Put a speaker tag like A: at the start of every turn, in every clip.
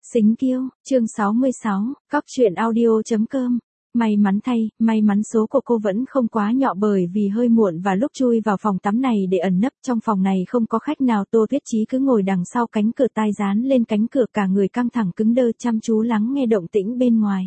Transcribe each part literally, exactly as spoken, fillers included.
A: Xính Kiêu, chương sáu mươi sáu, cóc truyện audio.com. May mắn thay, may mắn số của cô vẫn không quá nhọ bởi vì hơi muộn và lúc chui vào phòng tắm này để ẩn nấp trong phòng này không có khách nào. Tô Tuyết Chí cứ ngồi đằng sau cánh cửa, tai dán lên cánh cửa, cả người căng thẳng cứng đơ chăm chú lắng nghe động tĩnh bên ngoài.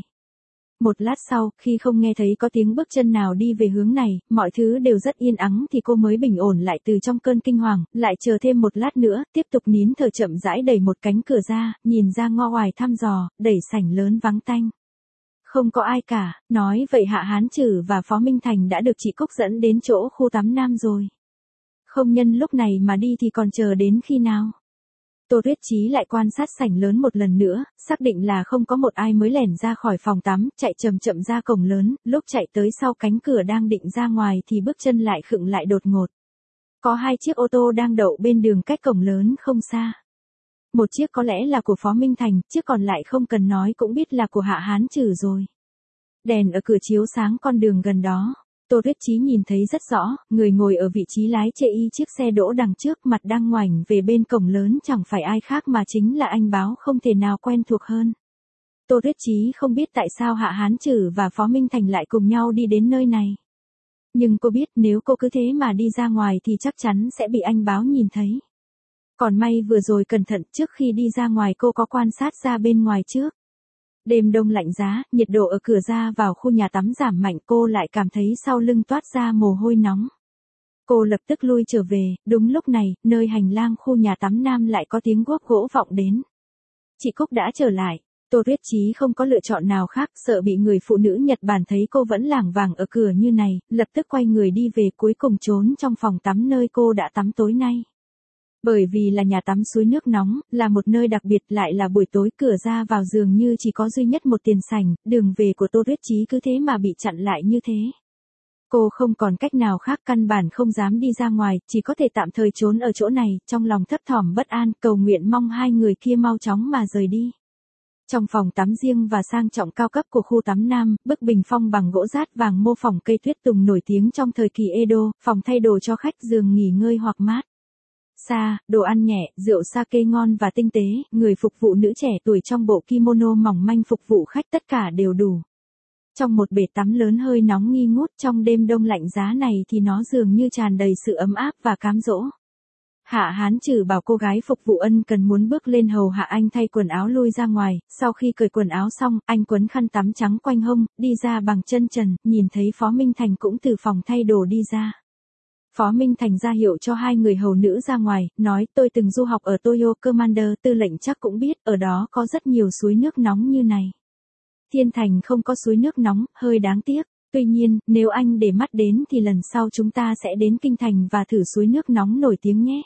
A: Một lát sau, khi không nghe thấy có tiếng bước chân nào đi về hướng này, mọi thứ đều rất yên ắng thì cô mới bình ổn lại từ trong cơn kinh hoàng, lại chờ thêm một lát nữa, tiếp tục nín thở chậm rãi đẩy một cánh cửa ra, nhìn ra ngo ngoài thăm dò, đẩy sảnh lớn vắng tanh. Không có ai cả, nói vậy Hạ Hán Trử và Phó Minh Thành đã được chị Cúc dẫn đến chỗ khu tắm nam rồi. Không nhân lúc này mà đi thì còn chờ đến khi nào? Tô Tuyết Chí lại quan sát sảnh lớn một lần nữa, xác định là không có một ai mới lẻn ra khỏi phòng tắm, chạy chậm chậm ra cổng lớn, lúc chạy tới sau cánh cửa đang định ra ngoài thì bước chân lại khựng lại đột ngột. Có hai chiếc ô tô đang đậu bên đường cách cổng lớn không xa. Một chiếc có lẽ là của Phó Minh Thành, chiếc còn lại không cần nói cũng biết là của Hạ Hán Trử rồi. Đèn ở cửa chiếu sáng con đường gần đó. Tô Tuyết Chí nhìn thấy rất rõ, người ngồi ở vị trí lái chê y chiếc xe đỗ đằng trước, mặt đang ngoảnh về bên cổng lớn chẳng phải ai khác mà chính là anh Báo, không thể nào quen thuộc hơn. Tô Tuyết Chí không biết tại sao Hạ Hán Trử và Phó Minh Thành lại cùng nhau đi đến nơi này. Nhưng cô biết nếu cô cứ thế mà đi ra ngoài thì chắc chắn sẽ bị anh Báo nhìn thấy. Còn may vừa rồi cẩn thận, trước khi đi ra ngoài cô có quan sát ra bên ngoài trước. Đêm đông lạnh giá, nhiệt độ ở cửa ra vào khu nhà tắm giảm mạnh, cô lại cảm thấy sau lưng toát ra mồ hôi nóng. Cô lập tức lui trở về, đúng lúc này, nơi hành lang khu nhà tắm nam lại có tiếng guốc gỗ vọng đến. Chị Cúc đã trở lại. Tô Tuyết Chí không có lựa chọn nào khác, sợ bị người phụ nữ Nhật Bản thấy cô vẫn lảng vảng ở cửa như này, lập tức quay người đi về, cuối cùng trốn trong phòng tắm nơi cô đã tắm tối nay. Bởi vì là nhà tắm suối nước nóng, là một nơi đặc biệt, lại là buổi tối, cửa ra vào dường như chỉ có duy nhất một tiền sảnh, đường về của Tô Tuyết Chí cứ thế mà bị chặn lại như thế. Cô không còn cách nào khác, căn bản không dám đi ra ngoài, chỉ có thể tạm thời trốn ở chỗ này, trong lòng thấp thỏm bất an, cầu nguyện mong hai người kia mau chóng mà rời đi. Trong phòng tắm riêng và sang trọng cao cấp của khu tắm nam, bức bình phong bằng gỗ rát vàng mô phỏng cây tuyết tùng nổi tiếng trong thời kỳ Edo, phòng thay đồ cho khách, giường nghỉ ngơi hoặc mát xa, đồ ăn nhẹ, rượu sake ngon và tinh tế, người phục vụ nữ trẻ tuổi trong bộ kimono mỏng manh phục vụ khách, tất cả đều đủ. Trong một bể tắm lớn hơi nóng nghi ngút trong đêm đông lạnh giá này thì nó dường như tràn đầy sự ấm áp và cám dỗ. Hạ Hán Trử bảo cô gái phục vụ ân cần muốn bước lên hầu hạ anh thay quần áo lui ra ngoài, sau khi cởi quần áo xong, anh quấn khăn tắm trắng quanh hông, đi ra bằng chân trần, nhìn thấy Phó Minh Thành cũng từ phòng thay đồ đi ra. Phó Minh Thành ra hiệu cho hai người hầu nữ ra ngoài, nói tôi từng du học ở Toyo Commander, tư lệnh chắc cũng biết, ở đó có rất nhiều suối nước nóng như này. Thiên Thành không có suối nước nóng, hơi đáng tiếc, tuy nhiên, nếu anh để mắt đến thì lần sau chúng ta sẽ đến Kinh Thành và thử suối nước nóng nổi tiếng nhé.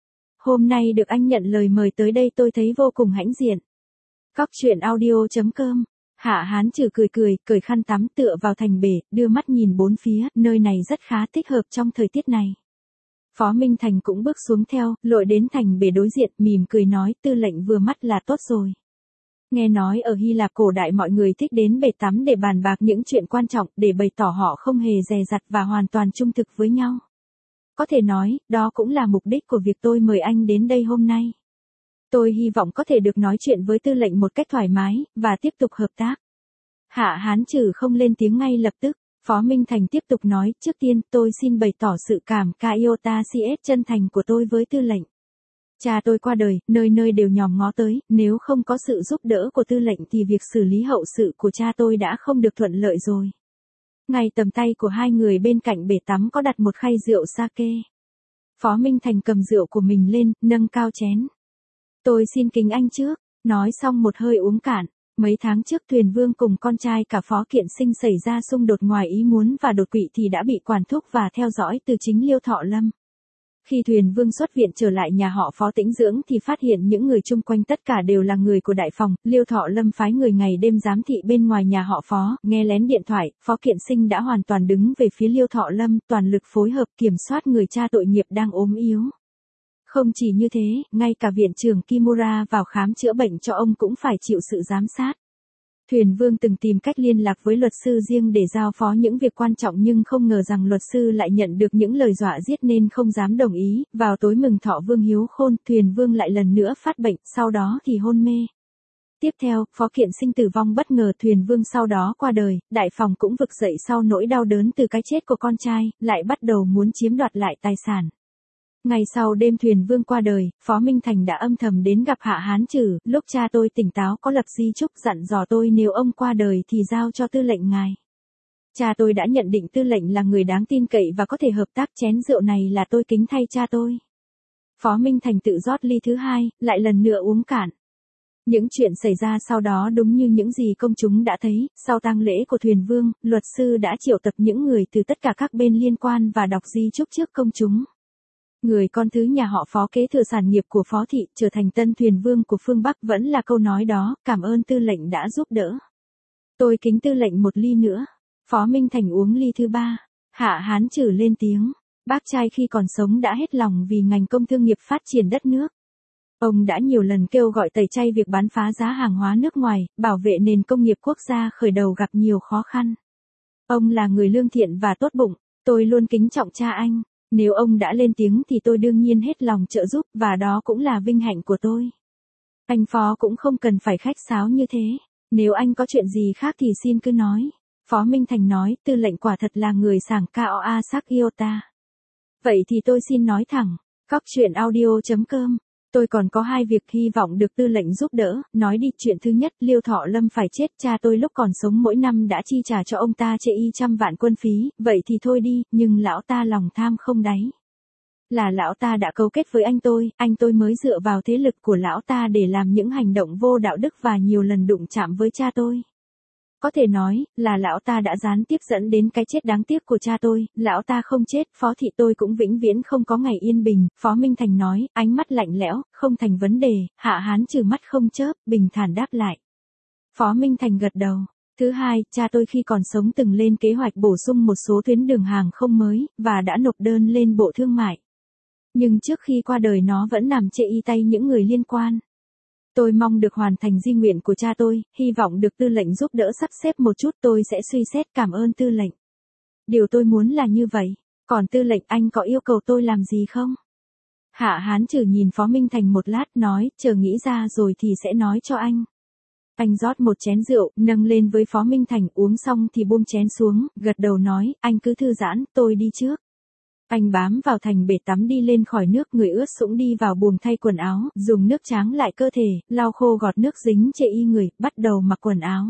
A: Hôm nay được anh nhận lời mời tới đây tôi thấy vô cùng hãnh diện. Cóc truyện audio.com. Hạ Hán Trử cười cười, cởi khăn tắm tựa vào thành bể, đưa mắt nhìn bốn phía, nơi này rất khá thích hợp trong thời tiết này. Phó Minh Thành cũng bước xuống theo, lội đến thành bể đối diện, mỉm cười nói, tư lệnh vừa mắt là tốt rồi. Nghe nói ở Hy Lạp cổ đại mọi người thích đến bể tắm để bàn bạc những chuyện quan trọng, để bày tỏ họ không hề dè dặt và hoàn toàn trung thực với nhau. Có thể nói, đó cũng là mục đích của việc tôi mời anh đến đây hôm nay. Tôi hy vọng có thể được nói chuyện với tư lệnh một cách thoải mái, và tiếp tục hợp tác. Hạ Hán Trử không lên tiếng ngay lập tức, Phó Minh Thành tiếp tục nói, trước tiên tôi xin bày tỏ sự cảm Kaiota cs chân thành của tôi với tư lệnh. Cha tôi qua đời, nơi nơi đều nhòm ngó tới, nếu không có sự giúp đỡ của tư lệnh thì việc xử lý hậu sự của cha tôi đã không được thuận lợi rồi. Ngay tầm tay của hai người bên cạnh bể tắm có đặt một khay rượu sake. Phó Minh Thành cầm rượu của mình lên, nâng cao chén. Tôi xin kính anh trước, nói xong một hơi uống cạn. Mấy tháng trước Thuyền Vương cùng con trai cả Phó Kiện Sinh xảy ra xung đột ngoài ý muốn và đột quỵ thì đã bị quản thúc và theo dõi từ chính Liêu Thọ Lâm. Khi Thuyền Vương xuất viện trở lại nhà họ Phó tĩnh dưỡng thì phát hiện những người chung quanh tất cả đều là người của đại phòng, Liêu Thọ Lâm phái người ngày đêm giám thị bên ngoài nhà họ Phó, nghe lén điện thoại, Phó Kiện Sinh đã hoàn toàn đứng về phía Liêu Thọ Lâm, toàn lực phối hợp kiểm soát người cha tội nghiệp đang ốm yếu. Không chỉ như thế, ngay cả viện trưởng Kimura vào khám chữa bệnh cho ông cũng phải chịu sự giám sát. Thuyền Vương từng tìm cách liên lạc với luật sư riêng để giao phó những việc quan trọng nhưng không ngờ rằng luật sư lại nhận được những lời dọa giết nên không dám đồng ý. Vào tối mừng thọ Vương Hiếu Khôn, Thuyền Vương lại lần nữa phát bệnh, sau đó thì hôn mê. Tiếp theo, Phó Kiện Sinh tử vong bất ngờ, Thuyền Vương sau đó qua đời, đại phòng cũng vực dậy sau nỗi đau đớn từ cái chết của con trai, lại bắt đầu muốn chiếm đoạt lại tài sản. Ngày sau đêm Thuyền Vương qua đời, Phó Minh Thành đã âm thầm đến gặp Hạ Hán Trử, lúc cha tôi tỉnh táo có lập di chúc dặn dò tôi nếu ông qua đời thì giao cho tư lệnh ngài. Cha tôi đã nhận định tư lệnh là người đáng tin cậy và có thể hợp tác, chén rượu này là tôi kính thay cha tôi. Phó Minh Thành tự rót ly thứ hai, lại lần nữa uống cạn. Những chuyện xảy ra sau đó đúng như những gì công chúng đã thấy, sau tang lễ của Thuyền Vương, luật sư đã triệu tập những người từ tất cả các bên liên quan và đọc di chúc trước công chúng. Người con thứ nhà họ Phó kế thừa sản nghiệp của Phó thị, trở thành tân Thuyền Vương của phương Bắc vẫn là câu nói đó, cảm ơn tư lệnh đã giúp đỡ. Tôi kính tư lệnh một ly nữa. Phó Minh Thành uống ly thứ ba. Hạ Hán Trử lên tiếng. Bác trai khi còn sống đã hết lòng vì ngành công thương nghiệp phát triển đất nước. Ông đã nhiều lần kêu gọi tẩy chay việc bán phá giá hàng hóa nước ngoài, bảo vệ nền công nghiệp quốc gia khởi đầu gặp nhiều khó khăn. Ông là người lương thiện và tốt bụng, tôi luôn kính trọng cha anh. Nếu ông đã lên tiếng thì tôi đương nhiên hết lòng trợ giúp, và đó cũng là vinh hạnh của tôi. Anh Phó cũng không cần phải khách sáo như thế. Nếu anh có chuyện gì khác thì xin cứ nói. Phó Minh Thành nói, tư lệnh quả thật là người sảng Koa Sak Iota. Vậy thì tôi xin nói thẳng. Cóc truyện audio chấm com. Tôi còn có hai việc hy vọng được tư lệnh giúp đỡ, nói đi. Chuyện thứ nhất, Liêu Thọ Lâm phải chết, cha tôi lúc còn sống mỗi năm đã chi trả cho ông ta chê y trăm vạn quân phí, vậy thì thôi đi, nhưng lão ta lòng tham không đáy. Là lão ta đã cấu kết với anh tôi, anh tôi mới dựa vào thế lực của lão ta để làm những hành động vô đạo đức và nhiều lần đụng chạm với cha tôi. Có thể nói, là lão ta đã gián tiếp dẫn đến cái chết đáng tiếc của cha tôi, lão ta không chết, Phó thị tôi cũng vĩnh viễn không có ngày yên bình, Phó Minh Thành nói, ánh mắt lạnh lẽo, không thành vấn đề. Hạ Hán Trừ mắt không chớp, bình thản đáp lại. Phó Minh Thành gật đầu. Thứ hai, cha tôi khi còn sống từng lên kế hoạch bổ sung một số tuyến đường hàng không mới, và đã nộp đơn lên Bộ Thương mại. Nhưng trước khi qua đời nó vẫn nằm chệ y tay những người liên quan. Tôi mong được hoàn thành di nguyện của cha tôi, hy vọng được tư lệnh giúp đỡ sắp xếp một chút, tôi sẽ suy xét. Cảm ơn tư lệnh. Điều tôi muốn là như vậy. Còn tư lệnh, anh có yêu cầu tôi làm gì không? Hạ Hán Trừ nhìn Phó Minh Thành một lát, nói, chờ nghĩ ra rồi thì sẽ nói cho anh. Anh rót một chén rượu, nâng lên với Phó Minh Thành, uống xong thì buông chén xuống, gật đầu nói, anh cứ thư giãn, tôi đi trước. Anh bám vào thành bể tắm đi lên khỏi nước, người ướt sũng đi vào buồng thay quần áo, dùng nước tráng lại cơ thể, lau khô gọt nước dính chệ y người, bắt đầu mặc quần áo.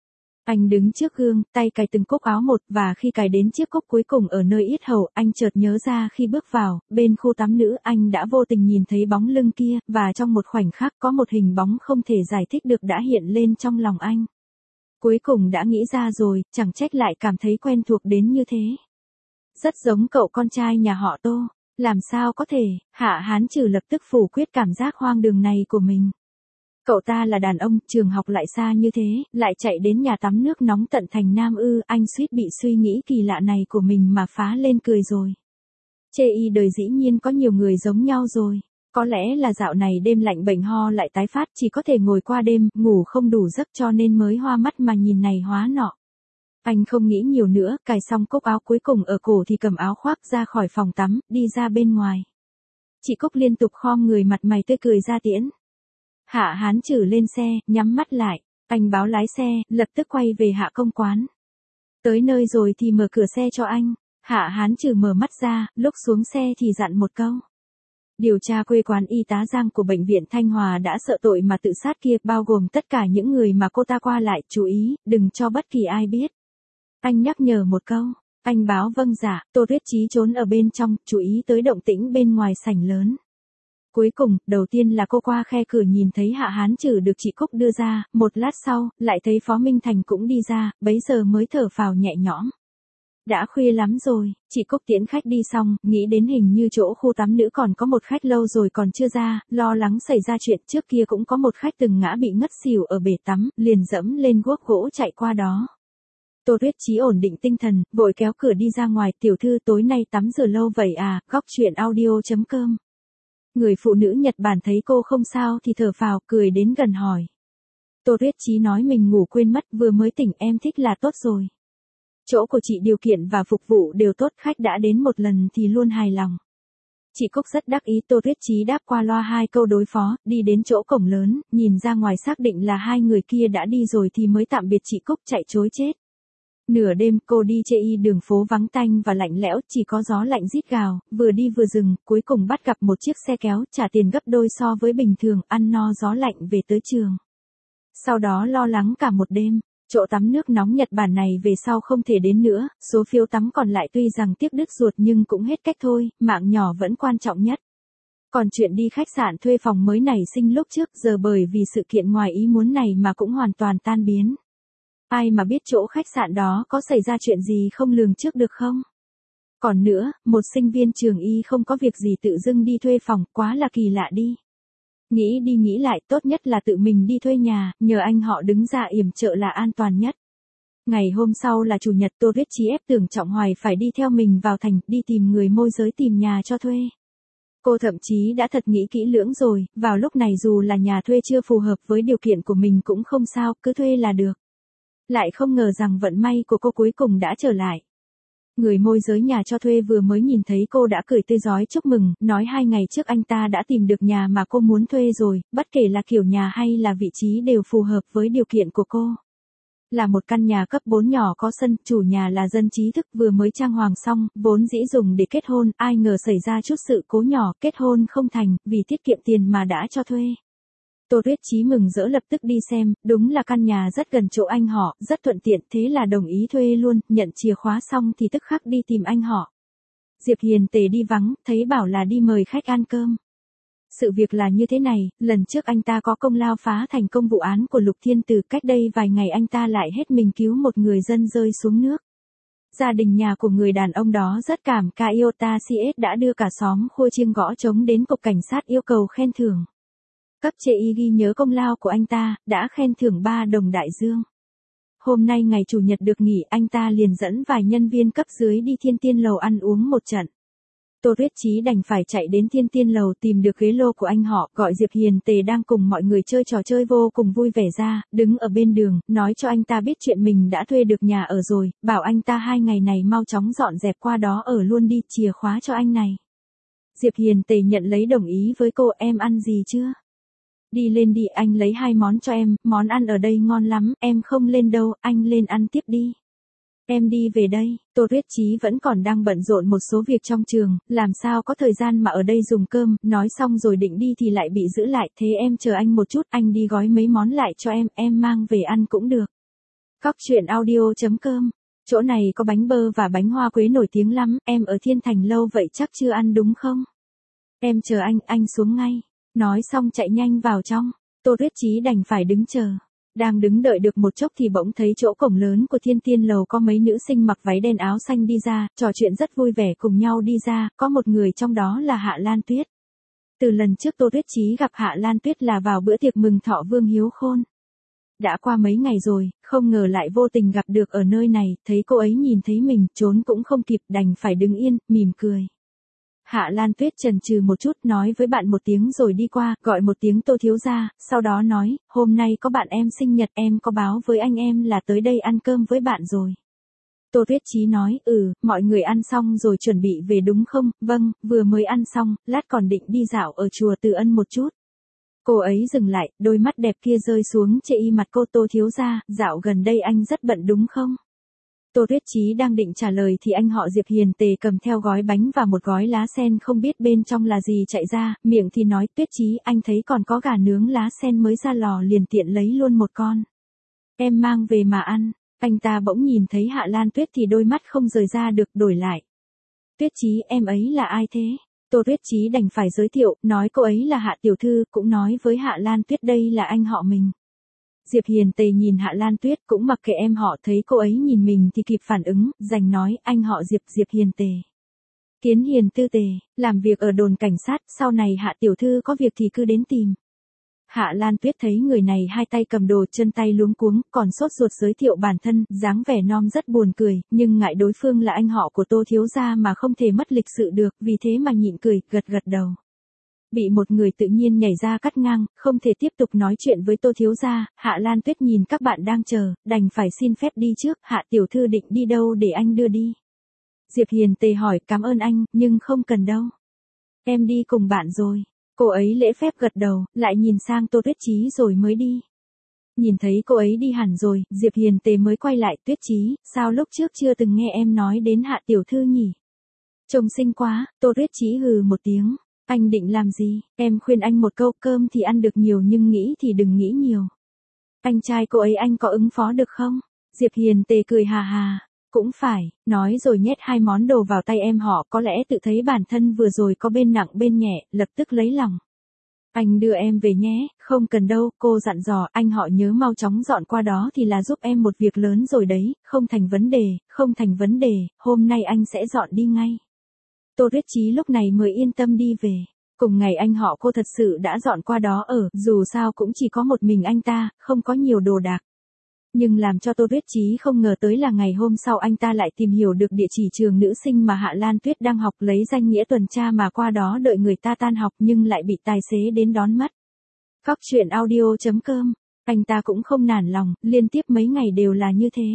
A: Anh đứng trước gương, tay cài từng cúc áo một, và khi cài đến chiếc cúc cuối cùng ở nơi yết hầu, anh chợt nhớ ra khi bước vào, bên khu tắm nữ, anh đã vô tình nhìn thấy bóng lưng kia, và trong một khoảnh khắc có một hình bóng không thể giải thích được đã hiện lên trong lòng anh. Cuối cùng đã nghĩ ra rồi, chẳng trách lại cảm thấy quen thuộc đến như thế. Rất giống cậu con trai nhà họ Tô. Làm sao có thể? Hạ Hán Trừ lập tức phủ quyết cảm giác hoang đường này của mình. Cậu ta là đàn ông, trường học lại xa như thế, lại chạy đến nhà tắm nước nóng tận thành Nam ư, anh suýt bị suy nghĩ kỳ lạ này của mình mà phá lên cười rồi. Chê y đời dĩ nhiên có nhiều người giống nhau rồi. Có lẽ là dạo này đêm lạnh bệnh ho lại tái phát, chỉ có thể ngồi qua đêm, ngủ không đủ giấc cho nên mới hoa mắt mà nhìn này hóa nọ. Anh không nghĩ nhiều nữa, cài xong cúc áo cuối cùng ở cổ thì cầm áo khoác ra khỏi phòng tắm, đi ra bên ngoài. Chị Cúc liên tục khom người, mặt mày tươi cười ra tiễn. Hạ Hán Trừ lên xe, nhắm mắt lại. Anh báo lái xe, lập tức quay về Hạ Công quán. Tới nơi rồi thì mở cửa xe cho anh. Hạ Hán Trừ mở mắt ra, lúc xuống xe thì dặn một câu. Điều tra quê quán y tá Giang của bệnh viện Thanh Hòa đã sợ tội mà tự sát kia, bao gồm tất cả những người mà cô ta qua lại, chú ý, đừng cho bất kỳ ai biết. Anh nhắc nhở một câu. Anh báo vâng dạ. Tô Tuyết Chí trốn ở bên trong, chú ý tới động tĩnh bên ngoài sảnh lớn. Cuối cùng, đầu tiên là cô qua khe cửa nhìn thấy Hạ Hán Trừ được chị Cúc đưa ra, một lát sau, lại thấy Phó Minh Thành cũng đi ra, bấy giờ mới thở phào nhẹ nhõm. Đã khuya lắm rồi, chị Cúc tiễn khách đi xong, nghĩ đến hình như chỗ khu tắm nữ còn có một khách lâu rồi còn chưa ra, lo lắng xảy ra chuyện, trước kia cũng có một khách từng ngã bị ngất xỉu ở bể tắm, liền dẫm lên guốc gỗ chạy qua đó. Tô Tuyết Chí ổn định tinh thần, vội kéo cửa đi ra ngoài, tiểu thư tối nay tắm rửa lâu vậy à, góc truyện audio chấm com. Người phụ nữ Nhật Bản thấy cô không sao thì thở phào, cười đến gần hỏi. Tô Tuyết Chí nói mình ngủ quên mất, vừa mới tỉnh, em thích là tốt rồi. Chỗ của chị điều kiện và phục vụ đều tốt, khách đã đến một lần thì luôn hài lòng. Chị Cúc rất đắc ý. Tô Tuyết Chí đáp qua loa hai câu đối phó, đi đến chỗ cổng lớn, nhìn ra ngoài xác định là hai người kia đã đi rồi thì mới tạm biệt chị Cúc chạy trối chết. Nửa đêm cô đi chê y đường phố vắng tanh và lạnh lẽo, chỉ có gió lạnh rít gào, vừa đi vừa dừng, cuối cùng bắt gặp một chiếc xe kéo, trả tiền gấp đôi so với bình thường, ăn no gió lạnh về tới trường. Sau đó lo lắng cả một đêm. Chỗ tắm nước nóng Nhật Bản này về sau không thể đến nữa, số phiếu tắm còn lại tuy rằng tiếc đứt ruột nhưng cũng hết cách thôi, mạng nhỏ vẫn quan trọng nhất. Còn chuyện đi khách sạn thuê phòng mới nảy sinh lúc trước giờ bởi vì sự kiện ngoài ý muốn này mà cũng hoàn toàn tan biến. Ai mà biết chỗ khách sạn đó có xảy ra chuyện gì không lường trước được không? Còn nữa, một sinh viên trường y không có việc gì tự dưng đi thuê phòng, quá là kỳ lạ đi. Nghĩ đi nghĩ lại, tốt nhất là tự mình đi thuê nhà, nhờ anh họ đứng ra yểm trợ là an toàn nhất. Ngày hôm sau là chủ nhật, Tô Tuyết Chí ép Tưởng Trọng Hoài phải đi theo mình vào thành, đi tìm người môi giới tìm nhà cho thuê. Cô thậm chí đã thật nghĩ kỹ lưỡng rồi, vào lúc này dù là nhà thuê chưa phù hợp với điều kiện của mình cũng không sao, cứ thuê là được. Lại không ngờ rằng vận may của cô cuối cùng đã trở lại. Người môi giới nhà cho thuê vừa mới nhìn thấy cô đã cười tươi rói chúc mừng, nói hai ngày trước anh ta đã tìm được nhà mà cô muốn thuê rồi, bất kể là kiểu nhà hay là vị trí đều phù hợp với điều kiện của cô. Là một căn nhà cấp bốn nhỏ có sân, chủ nhà là dân trí thức vừa mới trang hoàng xong, vốn dĩ dùng để kết hôn, ai ngờ xảy ra chút sự cố nhỏ, kết hôn không thành, vì tiết kiệm tiền mà đã cho thuê. Tô Tuyết Chí mừng rỡ lập tức đi xem, đúng là căn nhà rất gần chỗ anh họ, rất thuận tiện, thế là đồng ý thuê luôn, nhận chìa khóa xong thì tức khắc đi tìm anh họ. Diệp Hiền Tề đi vắng, thấy bảo là đi mời khách ăn cơm. Sự việc là như thế này, lần trước anh ta có công lao phá thành công vụ án của Lục Thiên Từ, cách đây vài ngày anh ta lại hết mình cứu một người dân rơi xuống nước. Gia đình nhà của người đàn ông đó rất cảm ca Iota xê ét đã đưa cả xóm khua chiêng gõ trống đến cục cảnh sát yêu cầu khen thưởng. Cấp chê y ghi nhớ công lao của anh ta, đã khen thưởng ba đồng đại dương. Hôm nay ngày chủ nhật được nghỉ, anh ta liền dẫn vài nhân viên cấp dưới đi Thiên Tiên Lầu ăn uống một trận. Tô Tuyết Chí đành phải chạy đến Thiên Tiên Lầu tìm được ghế lô của anh họ, gọi Diệp Hiền Tề đang cùng mọi người chơi trò chơi vô cùng vui vẻ ra, đứng ở bên đường, nói cho anh ta biết chuyện mình đã thuê được nhà ở rồi, bảo anh ta hai ngày này mau chóng dọn dẹp qua đó ở luôn đi, chìa khóa cho anh này. Diệp Hiền Tề nhận lấy đồng ý với cô. Em ăn gì chưa? Đi lên đi, anh lấy hai món cho em, món ăn ở đây ngon lắm, em không lên đâu, anh lên ăn tiếp đi. Em đi về đây. Tô Tuyết Chí vẫn còn đang bận rộn một số việc trong trường, làm sao có thời gian mà ở đây dùng cơm, nói xong rồi định đi thì lại bị giữ lại, thế em chờ anh một chút, anh đi gói mấy món lại cho em, em mang về ăn cũng được. Cóc truyện audio chấm com. Chỗ này có bánh bơ và bánh hoa quế nổi tiếng lắm, em ở Thiên Thành lâu vậy chắc chưa ăn đúng không? Em chờ anh, anh xuống ngay. Nói xong chạy nhanh vào trong, Tô Tuyết Chí đành phải đứng chờ. Đang đứng đợi được một chốc thì bỗng thấy chỗ cổng lớn của Thiên Tiên Lầu có mấy nữ sinh mặc váy đen áo xanh đi ra, trò chuyện rất vui vẻ cùng nhau đi ra, có một người trong đó là Hạ Lan Tuyết. Từ lần trước Tô Tuyết Chí gặp Hạ Lan Tuyết là vào bữa tiệc mừng thọ Vương Hiếu Khôn. Đã qua mấy ngày rồi, không ngờ lại vô tình gặp được ở nơi này, thấy cô ấy nhìn thấy mình, trốn cũng không kịp, đành phải đứng yên, mỉm cười. Hạ Lan Tuyết chần chừ một chút, nói với bạn một tiếng rồi đi qua, gọi một tiếng Tô thiếu gia, sau đó nói, hôm nay có bạn em sinh nhật, em có báo với anh em là tới đây ăn cơm với bạn rồi. Tô Tuyết Chí nói, ừ, mọi người ăn xong rồi chuẩn bị về đúng không? Vâng, vừa mới ăn xong, lát còn định đi dạo ở chùa Từ Ân một chút. Cô ấy dừng lại, đôi mắt đẹp kia rơi xuống chệ y mặt cô. Tô thiếu gia, dạo gần đây anh rất bận đúng không? Tô Tuyết Chí đang định trả lời thì anh họ Diệp Hiền Tề cầm theo gói bánh và một gói lá sen không biết bên trong là gì chạy ra, miệng thì nói, Tuyết Chí, anh thấy còn có gà nướng lá sen mới ra lò liền tiện lấy luôn một con. Em mang về mà ăn. Anh ta bỗng nhìn thấy Hạ Lan Tuyết thì đôi mắt không rời ra được, đổi lại. Tuyết Chí, em ấy là ai thế? Tô Tuyết Chí đành phải giới thiệu, nói cô ấy là Hạ tiểu thư, cũng nói với Hạ Lan Tuyết đây là anh họ mình. Diệp Hiền Tề nhìn Hạ Lan Tuyết, cũng mặc kệ em họ, thấy cô ấy nhìn mình thì kịp phản ứng, giành nói, anh họ Diệp, Diệp Hiền Tề. Kiến Hiền Tư Tề, làm việc ở đồn cảnh sát, sau này Hạ tiểu thư có việc thì cứ đến tìm. Hạ Lan Tuyết thấy người này hai tay cầm đồ, chân tay luống cuống, còn sốt ruột giới thiệu bản thân, dáng vẻ non rất buồn cười, nhưng ngại đối phương là anh họ của Tô thiếu gia mà không thể mất lịch sự được, vì thế mà nhịn cười, gật gật đầu. Bị một người tự nhiên nhảy ra cắt ngang, không thể tiếp tục nói chuyện với Tô thiếu gia, Hạ Lan Tuyết nhìn các bạn đang chờ, đành phải xin phép đi trước. Hạ tiểu thư định đi đâu để anh đưa đi? Diệp Hiền Tề hỏi, cảm ơn anh, nhưng không cần đâu. Em đi cùng bạn rồi. Cô ấy lễ phép gật đầu, lại nhìn sang Tô Tuyết Chí rồi mới đi. Nhìn thấy cô ấy đi hẳn rồi, Diệp Hiền Tề mới quay lại, Tuyết Chí, sao lúc trước chưa từng nghe em nói đến Hạ tiểu thư nhỉ? Trông xinh quá, Tô Tuyết Chí hừ một tiếng. Anh định làm gì? Em khuyên anh một câu, cơm thì ăn được nhiều nhưng nghĩ thì đừng nghĩ nhiều. Anh trai cô ấy anh có ứng phó được không? Diệp Hiền Tề cười hà hà. Cũng phải, nói rồi nhét hai món đồ vào tay em họ, có lẽ tự thấy bản thân vừa rồi có bên nặng bên nhẹ, lập tức lấy lòng. Anh đưa em về nhé, không cần đâu, cô dặn dò, anh họ nhớ mau chóng dọn qua đó thì là giúp em một việc lớn rồi đấy, không thành vấn đề, không thành vấn đề, hôm nay anh sẽ dọn đi ngay. Tô Tuyết Chí lúc này mới yên tâm đi về. Cùng ngày anh họ cô thật sự đã dọn qua đó ở, dù sao cũng chỉ có một mình anh ta, không có nhiều đồ đạc. Nhưng làm cho Tô Tuyết Chí không ngờ tới là ngày hôm sau anh ta lại tìm hiểu được địa chỉ trường nữ sinh mà Hạ Lan Tuyết đang học, lấy danh nghĩa tuần tra mà qua đó đợi người ta tan học nhưng lại bị tài xế đến đón mất. Cóc truyện audio chấm com, anh ta cũng không nản lòng, liên tiếp mấy ngày đều là như thế.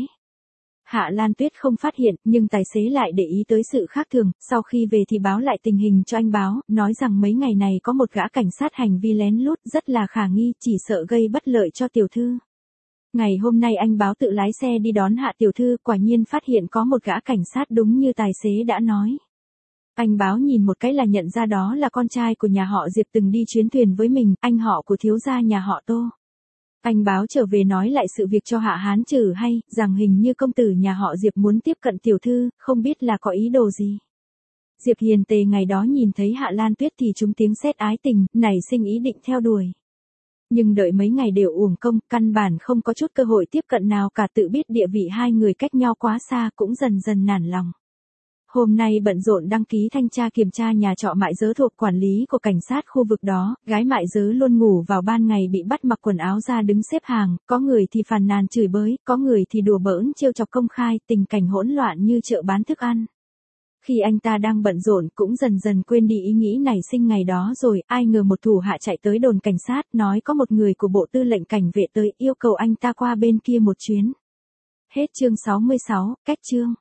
A: Hạ Lan Tuyết không phát hiện, nhưng tài xế lại để ý tới sự khác thường, sau khi về thì báo lại tình hình cho anh báo, nói rằng mấy ngày này có một gã cảnh sát hành vi lén lút rất là khả nghi, chỉ sợ gây bất lợi cho tiểu thư. Ngày hôm nay anh báo tự lái xe đi đón Hạ tiểu thư, quả nhiên phát hiện có một gã cảnh sát đúng như tài xế đã nói. Anh báo nhìn một cái là nhận ra đó là con trai của nhà họ Diệp từng đi chuyến thuyền với mình, anh họ của thiếu gia nhà họ Tô. Anh báo trở về nói lại sự việc cho Hạ Hán Trừ hay, rằng hình như công tử nhà họ Diệp muốn tiếp cận tiểu thư, không biết là có ý đồ gì. Diệp Hiền Tề ngày đó nhìn thấy Hạ Lan Tuyết thì trúng tiếng sét ái tình, nảy sinh ý định theo đuổi. Nhưng đợi mấy ngày đều uổng công, căn bản không có chút cơ hội tiếp cận nào cả, tự biết địa vị hai người cách nhau quá xa cũng dần dần nản lòng. Hôm nay bận rộn đăng ký thanh tra kiểm tra nhà trọ Mại Dớ thuộc quản lý của cảnh sát khu vực đó, gái Mại Dớ luôn ngủ vào ban ngày bị bắt mặc quần áo ra đứng xếp hàng, có người thì phàn nàn chửi bới, có người thì đùa bỡn trêu chọc công khai, tình cảnh hỗn loạn như chợ bán thức ăn. Khi anh ta đang bận rộn cũng dần dần quên đi ý nghĩ nảy sinh ngày đó rồi, ai ngờ một thủ hạ chạy tới đồn cảnh sát, nói có một người của bộ tư lệnh cảnh vệ tới, yêu cầu anh ta qua bên kia một chuyến. Hết chương sáu mươi sáu, cách chương.